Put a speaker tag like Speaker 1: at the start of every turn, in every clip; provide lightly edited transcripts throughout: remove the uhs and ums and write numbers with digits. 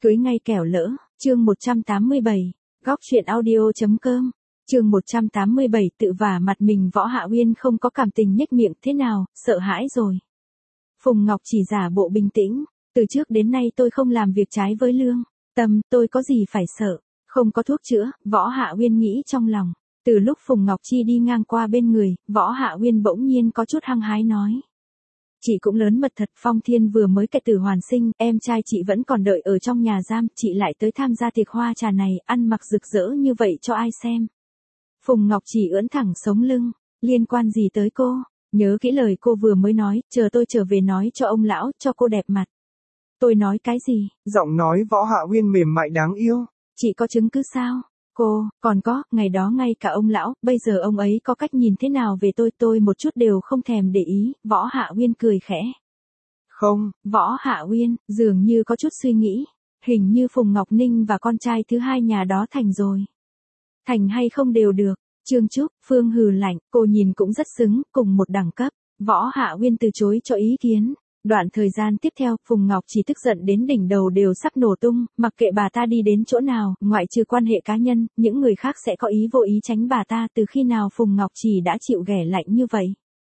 Speaker 1: Cưới ngay kẻo lỡ, chương 187, góc truyện audio.com, chương 187 tự vả mặt mình. Võ Hạ Uyên không có cảm tình nhếch miệng. Thế nào, sợ hãi rồi? Phùng Ngọc chỉ giả bộ bình tĩnh, từ trước đến nay tôi không làm việc trái với lương tâm, tôi có gì phải sợ, không có thuốc chữa. Võ Hạ Uyên nghĩ trong lòng. Từ lúc Phùng Ngọc Chi đi ngang qua bên người, Võ Hạ Uyên bỗng nhiên có chút hăng hái nói. Chị cũng lớn mật thật, Phong Thiên vừa mới cải tử hoàn sinh, em trai chị vẫn còn đợi ở trong nhà giam, chị lại tới tham gia tiệc hoa trà này, ăn mặc rực rỡ như vậy cho ai xem. Phùng Ngọc chỉ ưỡn thẳng sống lưng, liên quan gì tới cô, nhớ kỹ lời cô vừa mới nói, chờ tôi trở về nói cho ông lão, cho cô đẹp mặt. Tôi nói cái gì?
Speaker 2: Giọng nói Võ Hạ Uyên mềm mại đáng yêu.
Speaker 1: Chị có chứng cứ sao? Cô, còn có, ngày đó ngay cả ông lão, bây giờ ông ấy có cách nhìn thế nào về tôi một chút đều không thèm để ý. Võ Hạ Uyên cười khẽ.
Speaker 2: Không.
Speaker 1: Võ Hạ Uyên, dường như có chút suy nghĩ. Hình như Phùng Ngọc Ninh và con trai thứ hai nhà đó thành rồi. Thành hay không đều được. Trương Trúc, Phương hừ lạnh, cô nhìn cũng rất xứng, cùng một đẳng cấp. Võ Hạ Uyên từ chối cho ý kiến. Đoạn thời gian tiếp theo, Phùng Ngọc chỉ tức giận đến đỉnh đầu đều sắp nổ tung, mặc kệ bà ta đi đến chỗ nào, ngoại trừ quan hệ cá nhân, những người khác sẽ có ý vô ý tránh bà ta. Từ khi nào Phùng Ngọc chỉ đã chịu ghẻ lạnh như vậy?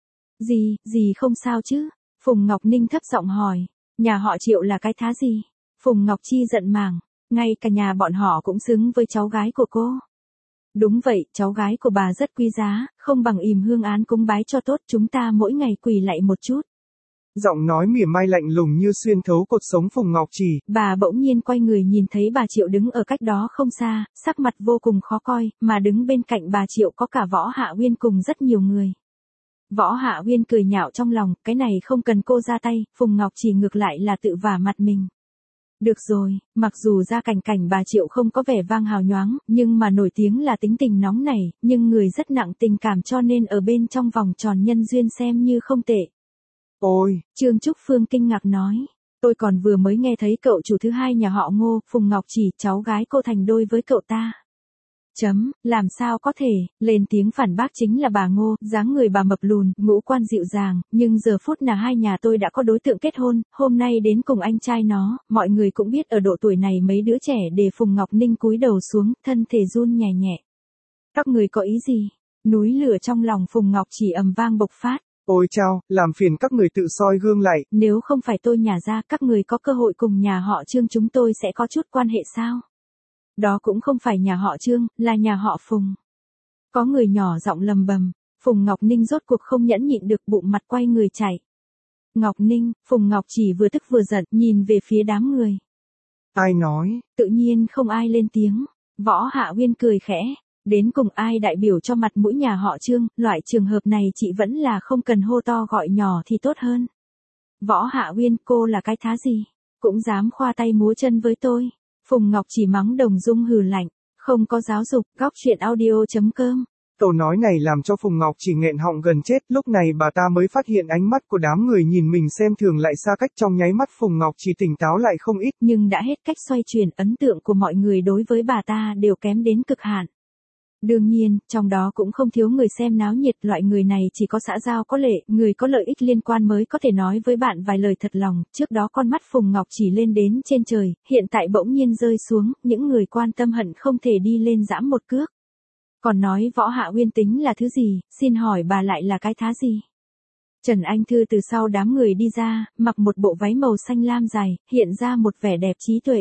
Speaker 1: Gì không sao chứ? Phùng Ngọc Ninh thấp giọng hỏi, nhà họ Triệu là cái thá gì? Phùng Ngọc Chi giận màng, ngay cả nhà bọn họ cũng xứng với cháu gái của cô. Đúng vậy, cháu gái của bà rất quý giá, không bằng ìm hương án cúng bái cho tốt, chúng ta mỗi ngày quỳ lạy một chút.
Speaker 2: Giọng nói mỉa mai lạnh lùng như xuyên thấu cột sống Phùng Ngọc Chỉ. Bà
Speaker 1: bỗng nhiên quay người nhìn thấy bà Triệu đứng ở cách đó không xa, sắc mặt vô cùng khó coi, mà đứng bên cạnh bà Triệu có cả Võ Hạ Uyên cùng rất nhiều người. Võ Hạ Uyên cười nhạo trong lòng, cái này không cần cô ra tay, Phùng Ngọc Chỉ ngược lại là tự vả mặt mình. Được rồi, mặc dù gia cảnh bà Triệu không có vẻ vang hào nhoáng, nhưng mà nổi tiếng là tính tình nóng nảy, nhưng người rất nặng tình cảm cho nên ở bên trong vòng tròn nhân duyên xem như không tệ.
Speaker 2: Ôi,
Speaker 1: Trương Trúc Phương kinh ngạc nói, tôi còn vừa mới nghe thấy cậu chủ thứ hai nhà họ Ngô, Phùng Ngọc Chỉ, cháu gái cô thành đôi với cậu ta. Làm sao có thể, lên tiếng phản bác chính là bà Ngô, dáng người bà mập lùn, ngũ quan dịu dàng, nhưng giờ phút nào hai nhà tôi đã có đối tượng kết hôn, hôm nay đến cùng anh trai nó, mọi người cũng biết ở độ tuổi này mấy đứa trẻ. Để Phùng Ngọc Ninh cúi đầu xuống, thân thể run nhẹ nhẹ. Các người có ý gì? Núi lửa trong lòng Phùng Ngọc Chỉ ầm vang bộc phát.
Speaker 2: Ôi chao, làm phiền các người tự soi gương lại.
Speaker 1: Nếu không phải tôi nhả ra, các người có cơ hội cùng nhà họ Trương chúng tôi sẽ có chút quan hệ sao? Đó cũng không phải nhà họ Trương, là nhà họ Phùng. Có người nhỏ giọng lầm bầm, Phùng Ngọc Ninh rốt cuộc không nhẫn nhịn được, bụng mặt quay người chạy. Ngọc Ninh, Phùng Ngọc Chỉ vừa tức vừa giận, nhìn về phía đám người.
Speaker 2: Ai nói?
Speaker 1: Tự nhiên không ai lên tiếng. Võ Hạ Uyên cười khẽ, đến cùng ai đại biểu cho mặt mũi nhà họ Trương, loại trường hợp này chị vẫn là không cần hô to gọi nhỏ thì tốt hơn. Võ Hạ Uyên, cô là cái thá gì? Cũng dám khoa tay múa chân với tôi. Phùng Ngọc Chỉ mắng đồng dung hừ lạnh, không có giáo dục. Góc truyện audio.com.
Speaker 2: Câu nói này làm cho Phùng Ngọc Chỉ nghẹn họng gần chết, lúc này bà ta mới phát hiện ánh mắt của đám người nhìn mình xem thường lại xa cách, trong nháy mắt Phùng Ngọc Chỉ tỉnh táo lại không ít.
Speaker 1: Nhưng đã hết cách xoay chuyển, ấn tượng của mọi người đối với bà ta đều kém đến cực hạn. Đương nhiên, trong đó cũng không thiếu người xem náo nhiệt, loại người này chỉ có xã giao có lệ, người có lợi ích liên quan mới có thể nói với bạn vài lời thật lòng. Trước đó con mắt Phùng Ngọc Chỉ lên đến trên trời, hiện tại bỗng nhiên rơi xuống, những người quan tâm hận không thể đi lên giẫm một cước. Còn nói Võ Hạ Uyên tính là thứ gì, xin hỏi bà lại là cái thá gì? Trần Anh Thư từ sau đám người đi ra, mặc một bộ váy màu xanh lam dài, hiện ra một vẻ đẹp trí tuệ.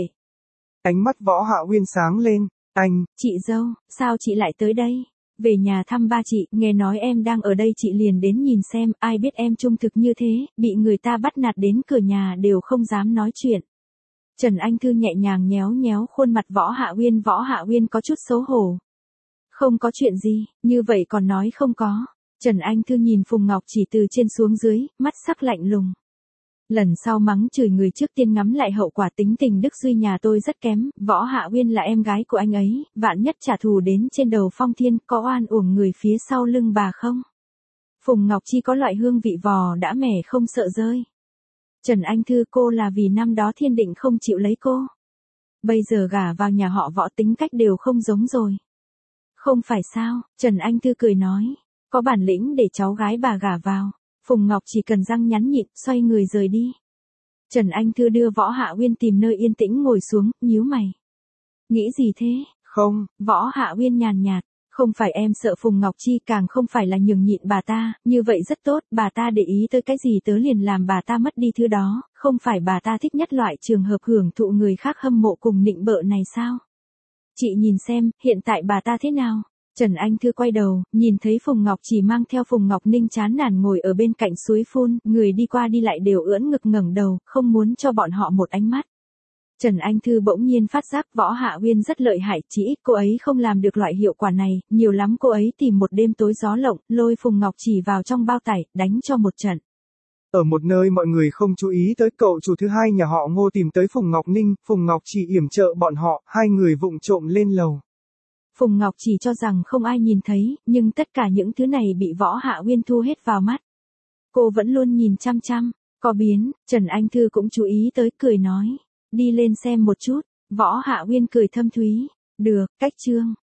Speaker 2: Ánh mắt Võ Hạ Uyên sáng lên. Anh,
Speaker 1: chị dâu, sao chị lại tới đây? Về nhà thăm ba chị, nghe nói em đang ở đây chị liền đến nhìn xem, ai biết em trung thực như thế, bị người ta bắt nạt đến cửa nhà đều không dám nói chuyện. Trần Anh Thư nhẹ nhàng nhéo nhéo khuôn mặt Võ Hạ Uyên có chút xấu hổ. Không có chuyện gì, như vậy còn nói không có. Trần Anh Thư nhìn Phùng Ngọc Chỉ từ trên xuống dưới, mắt sắc lạnh lùng. Lần sau mắng chửi người trước tiên ngắm lại hậu quả, tính tình Đức Duy nhà tôi rất kém, Võ Hạ Uyên là em gái của anh ấy, vạn nhất trả thù đến trên đầu Phong Thiên, có oan uổng người phía sau lưng bà không? Phùng Ngọc Chi có loại hương vị vò đã mẻ không sợ rơi. Trần Anh Thư, cô là vì năm đó Thiên Định không chịu lấy cô. Bây giờ gả vào nhà họ Võ tính cách đều không giống rồi. Không phải sao, Trần Anh Thư cười nói, có bản lĩnh để cháu gái bà gả vào. Phùng Ngọc chỉ cần răng nhắn nhịn, xoay người rời đi. Trần Anh Thư đưa Võ Hạ Uyên tìm nơi yên tĩnh ngồi xuống, nhíu mày. Nghĩ gì thế?
Speaker 2: Không.
Speaker 1: Võ Hạ Uyên nhàn nhạt. Không phải em sợ Phùng Ngọc Chi, càng không phải là nhường nhịn bà ta, như vậy rất tốt, bà ta để ý tới cái gì tớ liền làm bà ta mất đi thứ đó, không phải bà ta thích nhất loại trường hợp hưởng thụ người khác hâm mộ cùng nịnh bợ này sao? Chị nhìn xem, hiện tại bà ta thế nào? Trần Anh Thư quay đầu, nhìn thấy Phùng Ngọc Chỉ mang theo Phùng Ngọc Ninh chán nản ngồi ở bên cạnh suối phun, người đi qua đi lại đều ưỡn ngực ngẩng đầu, không muốn cho bọn họ một ánh mắt. Trần Anh Thư bỗng nhiên phát giác Võ Hạ Uyên rất lợi hại, chỉ ít cô ấy không làm được loại hiệu quả này, nhiều lắm cô ấy tìm một đêm tối gió lộng, lôi Phùng Ngọc Chỉ vào trong bao tải, đánh cho một trận.
Speaker 2: Ở một nơi mọi người không chú ý tới, cậu chủ thứ hai nhà họ Ngô tìm tới Phùng Ngọc Ninh, Phùng Ngọc Chỉ yểm trợ bọn họ, hai người vụng trộm lên lầu.
Speaker 1: Phùng Ngọc Chỉ cho rằng không ai nhìn thấy, nhưng tất cả những thứ này bị Võ Hạ Uyên thu hết vào mắt. Cô vẫn luôn nhìn chăm chăm, có biến, Trần Anh Thư cũng chú ý tới, cười nói. Đi lên xem một chút, Võ Hạ Uyên cười thâm thúy. Được, cách chương.